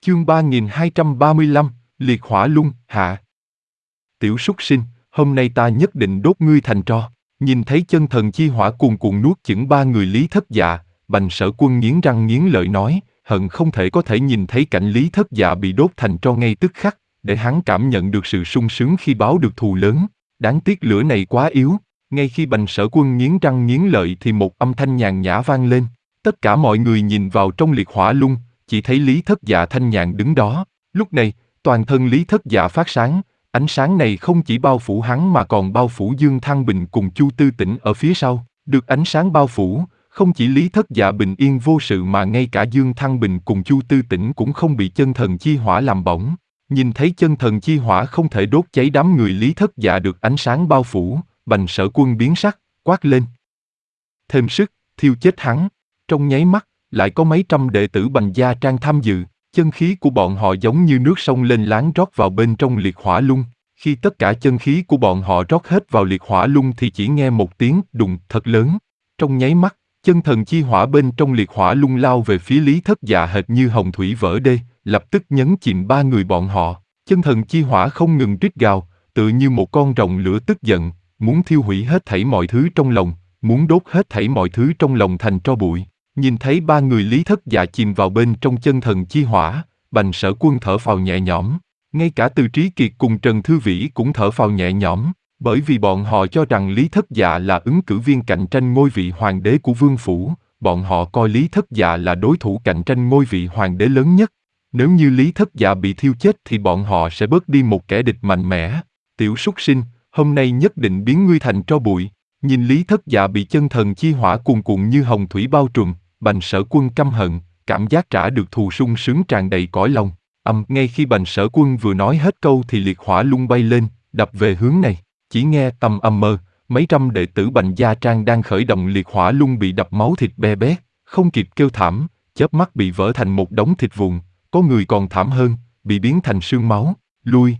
Chương 3235, Liệt Hỏa Luân, hạ. Tiểu súc sinh, hôm nay ta nhất định đốt ngươi thành tro. Nhìn thấy chân thần chi hỏa cuồn cuộn nuốt chửng ba người Lý Thất Dạ, Bành Sở Quân nghiến răng nghiến lợi nói, hận không thể có thể nhìn thấy cảnh Lý Thất Dạ bị đốt thành tro ngay tức khắc, để hắn cảm nhận được sự sung sướng khi báo được thù lớn. Đáng tiếc lửa này quá yếu. Ngay khi Bành Sở Quân nghiến răng nghiến lợi thì một âm thanh nhàn nhã vang lên. Tất cả mọi người nhìn vào trong liệt hỏa luân, chỉ thấy Lý Thất Dạ thanh nhàn đứng đó. Lúc này, toàn thân Lý Thất Dạ phát sáng, ánh sáng này không chỉ bao phủ hắn mà còn bao phủ Dương Thăng Bình cùng Chu Tư Tĩnh ở phía sau. Được ánh sáng bao phủ, không chỉ Lý Thất Dạ bình yên vô sự mà ngay cả Dương Thăng Bình cùng Chu Tư Tĩnh cũng không bị chân thần chi hỏa làm bỏng. Nhìn thấy chân thần chi hỏa không thể đốt cháy đám người Lý Thất Dạ được ánh sáng bao phủ, Bành Sở Quân biến sắc, quát lên. Thêm sức, thiêu chết hắn. Trong nháy mắt, lại có mấy trăm đệ tử Bành Gia Trang tham dự, chân khí của bọn họ giống như nước sông lên láng rót vào bên trong liệt hỏa luân. Khi tất cả chân khí của bọn họ rót hết vào liệt hỏa luân thì chỉ nghe một tiếng đùng thật lớn. Trong nháy mắt, chân thần chi hỏa bên trong liệt hỏa luân lao về phía Lý Thất Dạ hệt như hồng thủy vỡ đê, lập tức nhấn chìm ba người bọn họ. Chân thần chi hỏa không ngừng rít gào, tựa như một con rồng lửa tức giận, muốn thiêu hủy hết thảy mọi thứ trong lòng, muốn đốt hết thảy mọi thứ trong lòng thành tro bụi. Nhìn thấy ba người Lý Thất Dạ chìm vào bên trong chân thần chi hỏa, Bành Sở Quân thở phào nhẹ nhõm. Ngay cả Từ Trí Kiệt cùng Trần Thư Vĩ cũng thở phào nhẹ nhõm, bởi vì bọn họ cho rằng Lý Thất Dạ là ứng cử viên cạnh tranh ngôi vị hoàng đế của Vương Phủ, bọn họ coi Lý Thất Dạ là đối thủ cạnh tranh ngôi vị hoàng đế lớn nhất. Nếu như Lý Thất Dạ bị thiêu chết thì bọn họ sẽ bớt đi một kẻ địch mạnh mẽ. Tiểu súc sinh, hôm nay nhất định biến ngươi thành tro bụi. Nhìn Lý Thất Dạ bị chân thần chi hỏa cuồn cuộn như hồng thủy bao trùm, Bành Sở Quân căm hận, cảm giác trả được thù sung sướng tràn đầy cõi lòng. Ngay khi Bành Sở Quân vừa nói hết câu thì liệt hỏa luân bay lên, đập về hướng này. Chỉ nghe tầm mơ, mấy trăm đệ tử Bành Gia Trang đang khởi động liệt hỏa luân bị đập máu thịt be bét, không kịp kêu thảm, chớp mắt bị vỡ thành một đống thịt vụn, có người còn thảm hơn, bị biến thành sương máu, lui.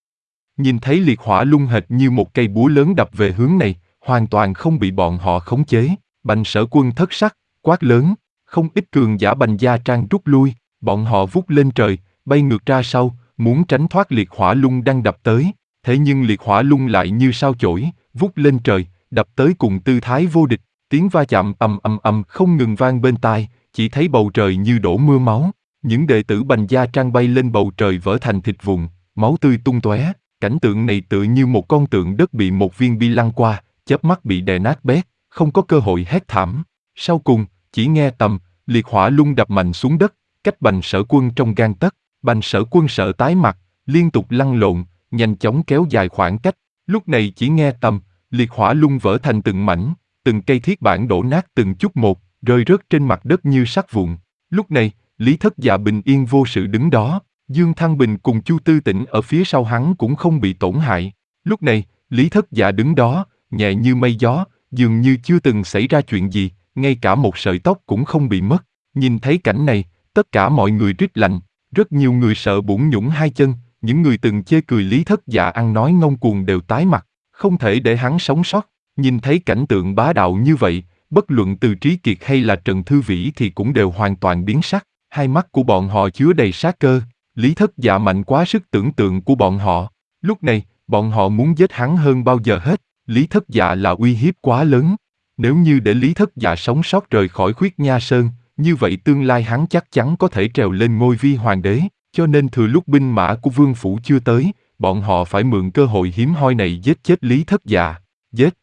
Nhìn thấy liệt hỏa luân hệt như một cây búa lớn đập về hướng này, hoàn toàn không bị bọn họ khống chế. Bành Sở Quân thất sắc, quát lớn, không ít cường giả Bành Gia Trang rút lui, bọn họ vút lên trời, bay ngược ra sau, muốn tránh thoát liệt hỏa luân đang đập tới. Thế nhưng liệt hỏa luân lại như sao chổi, vút lên trời, đập tới cùng tư thái vô địch, tiếng va chạm ầm không ngừng vang bên tai, chỉ thấy bầu trời như đổ mưa máu. Những đệ tử Bành Gia Trang bay lên bầu trời vỡ thành thịt vụn, máu tươi tung tóe. Cảnh tượng này tựa như một con tượng đất bị một viên bi lăng qua, chớp mắt bị đè nát bét, không có cơ hội hét thảm. Sau cùng, chỉ nghe liệt hỏa luân đập mạnh xuống đất, cách Bành Sở Quân trong gang tấc. Bành Sở Quân sợ tái mặt, liên tục lăn lộn, nhanh chóng kéo dài khoảng cách. Lúc này chỉ nghe liệt hỏa luân vỡ thành từng mảnh, từng cây thiết bản đổ nát từng chút một, rơi rớt trên mặt đất như sắt vụn. Lúc này, Lý Thất Dạ bình yên vô sự đứng đó, Dương Thăng Bình cùng Chu Tư Tĩnh ở phía sau hắn cũng không bị tổn hại. Lúc này, Lý Thất Dạ đứng đó, nhẹ như mây gió, dường như chưa từng xảy ra chuyện gì, ngay cả một sợi tóc cũng không bị mất. Nhìn thấy cảnh này, tất cả mọi người rít lạnh, rất nhiều người sợ bủn nhũn hai chân, những người từng chê cười Lý Thất Dạ ăn nói ngông cuồng đều tái mặt, không thể để hắn sống sót. Nhìn thấy cảnh tượng bá đạo như vậy, bất luận Từ Trí Kiệt hay là Trần Thư Vĩ thì cũng đều hoàn toàn biến sắc, hai mắt của bọn họ chứa đầy sát cơ. Lý Thất Dạ mạnh quá sức tưởng tượng của bọn họ. Lúc này, bọn họ muốn giết hắn hơn bao giờ hết. Lý Thất Dạ là uy hiếp quá lớn. Nếu như để Lý Thất Dạ sống sót rời khỏi Khuyết Nha Sơn, như vậy tương lai hắn chắc chắn có thể trèo lên ngôi vi hoàng đế. Cho nên thừa lúc binh mã của Vương Phủ chưa tới, bọn họ phải mượn cơ hội hiếm hoi này giết chết Lý Thất Dạ. Giết!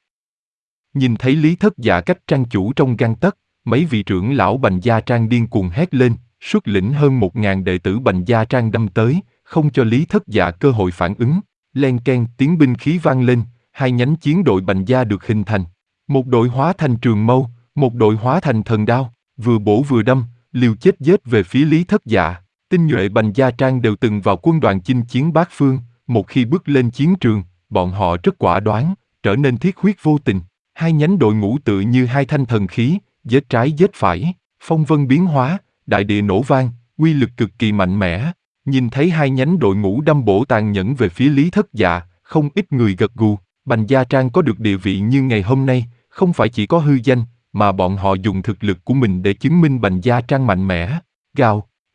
Nhìn thấy Lý Thất Dạ cách trang chủ trong gang tấc, mấy vị trưởng lão Bành Gia Trang điên cuồng hét lên, xuất lĩnh hơn 1000 đệ tử Bành Gia Trang đâm tới, không cho Lý Thất Dạ cơ hội phản ứng. Len keng tiếng binh khí vang lên, hai nhánh chiến đội Bành Gia được hình thành. Một đội hóa thành trường mâu, một đội hóa thành thần đao, vừa bổ vừa đâm, liều chết giết về phía Lý Thất Dạ. Tinh nhuệ Bành Gia Trang đều từng vào quân đoàn chinh chiến bát phương, một khi bước lên chiến trường, bọn họ rất quả đoán, trở nên thiết huyết vô tình. Hai nhánh đội ngũ tựa như hai thanh thần khí, giết trái giết phải, phong vân biến hóa, đại địa nổ vang, uy lực cực kỳ mạnh mẽ. Nhìn thấy hai nhánh đội ngũ đâm bổ tàn nhẫn về phía Lý Thất Dạ, không ít người gật gù. Bành Gia Trang có được địa vị như ngày hôm nay, không phải chỉ có hư danh, mà bọn họ dùng thực lực của mình để chứng minh Bành Gia Trang mạnh mẽ. Gào!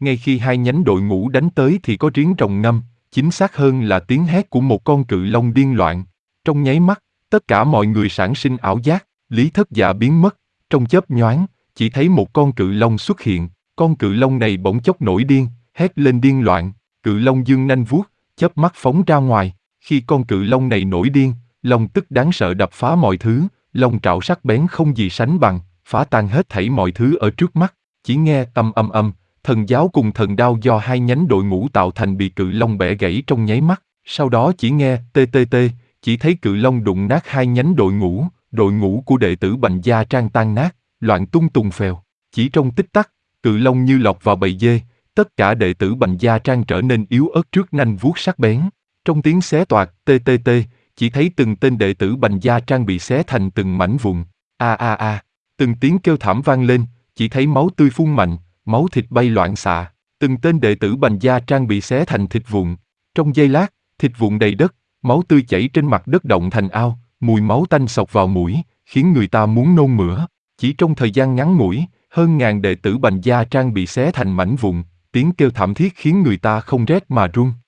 Ngay khi hai nhánh đội ngũ đánh tới thì có tiếng rồng ngâm, chính xác hơn là tiếng hét của một con cự long điên loạn. Trong nháy mắt, tất cả mọi người sản sinh ảo giác, Lý Thất Dạ biến mất, trong chớp nhoáng, chỉ thấy một con cự long xuất hiện, con cự long này bỗng chốc nổi điên, hét lên điên loạn, cự long giương nanh vuốt, chớp mắt phóng ra ngoài, khi con cự long này nổi điên, long tức đáng sợ đập phá mọi thứ, long trảo sắc bén không gì sánh bằng, phá tan hết thảy mọi thứ ở trước mắt, chỉ nghe âm, thần giáo cùng thần đao do hai nhánh đội ngũ tạo thành bị cự long bẻ gãy trong nháy mắt, sau đó chỉ nghe ttt, chỉ thấy cự long đụng nát hai nhánh đội ngũ của đệ tử Bành Gia Trang tan nát, loạn tung tùng phèo, chỉ trong tích tắc, cự long như lọt vào bầy dê, tất cả đệ tử Bành Gia Trang trở nên yếu ớt trước nanh vuốt sắc bén, trong tiếng xé toạc ttt, chỉ thấy từng tên đệ tử Bành Gia Trang bị xé thành từng mảnh vụn, từng tiếng kêu thảm vang lên, chỉ thấy máu tươi phun mạnh, máu thịt bay loạn xạ, từng tên đệ tử Bành Gia Trang bị xé thành thịt vụn. Trong giây lát, thịt vụn đầy đất, máu tươi chảy trên mặt đất động thành ao, mùi máu tanh xộc vào mũi, khiến người ta muốn nôn mửa. Chỉ trong thời gian ngắn ngủi, hơn ngàn đệ tử Bành Gia Trang bị xé thành mảnh vụn, tiếng kêu thảm thiết khiến người ta không rét mà run.